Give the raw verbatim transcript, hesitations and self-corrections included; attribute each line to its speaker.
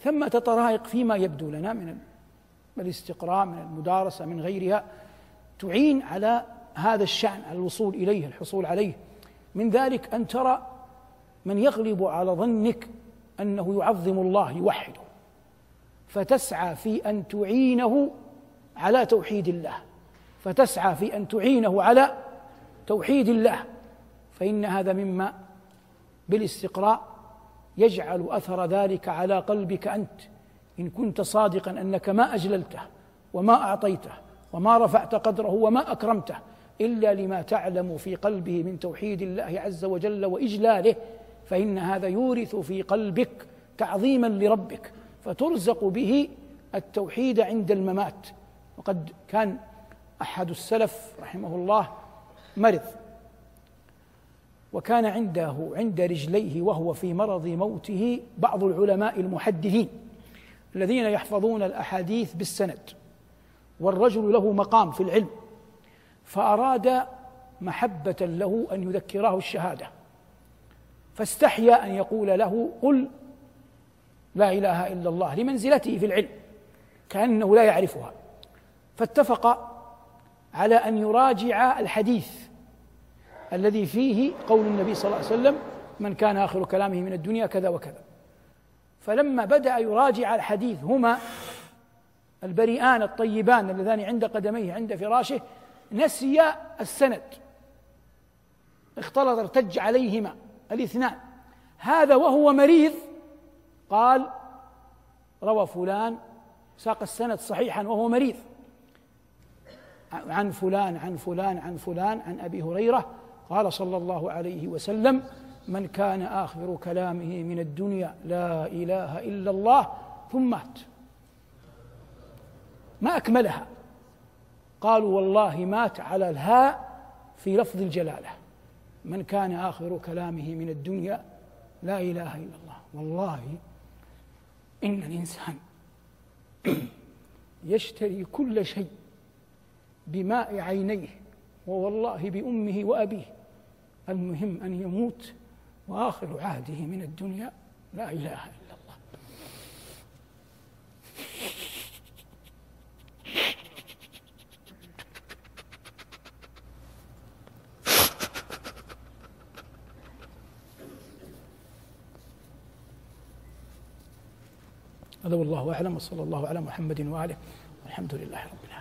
Speaker 1: ثمة طرائق فيما يبدو لنا من الاستقراء، من المدارسة، من غيرها، تعين على هذا الشأن، على الوصول إليه، الحصول عليه. من ذلك أن ترى من يغلب على ظنك أنه يعظم الله، يوحده، فتسعى في أن تعينه على توحيد الله، فتسعى في أن تعينه على توحيد الله، فإن هذا مما بالاستقراء يجعل أثر ذلك على قلبك أنت، إن كنت صادقا أنك ما أجللته وما أعطيته وما رفعت قدره وما أكرمته إلا لما تعلم في قلبه من توحيد الله عز وجل وإجلاله، فإن هذا يورث في قلبك تعظيما لربك، فترزق به التوحيد عند الممات. وقد كان أحد السلف رحمه الله مرض، وكان عنده عند رجليه وهو في مرض موته بعض العلماء المحدثين الذين يحفظون الأحاديث بالسند، والرجل له مقام في العلم، فأراد محبة له أن يذكره الشهادة، فاستحيا أن يقول له قل لا إله إلا الله لمنزلته في العلم كأنه لا يعرفها، فاتفق على أن يراجع الحديث الذي فيه قول النبي صلى الله عليه وسلم من كان آخر كلامه من الدنيا كذا وكذا. فلما بدأ يراجع الحديث هما البريئان الطيبان اللذان عند قدميه عند فراشه نسي السند، اختلط ارتج عليهما الاثنان، هذا وهو مريض قال روى فلان، ساق السند صحيحا وهو مريض، عن فلان عن فلان عن فلان عن أبي هريرة قال صلى الله عليه وسلم من كان آخر كلامه من الدنيا لا إله إلا الله، ثم مات. ما أكملها، قالوا والله مات على الهاء في لفظ الجلالة، من كان آخر كلامه من الدنيا لا إله إلا الله. والله إن الإنسان يشتري كل شيء بماء عينيه، ووالله بأمه وأبيه، المهم أن يموت وآخر عهده من الدنيا لا إله إلا الله. هذا والله أعلم، وصلى الله على محمد وآله، والحمد لله رب العالمين.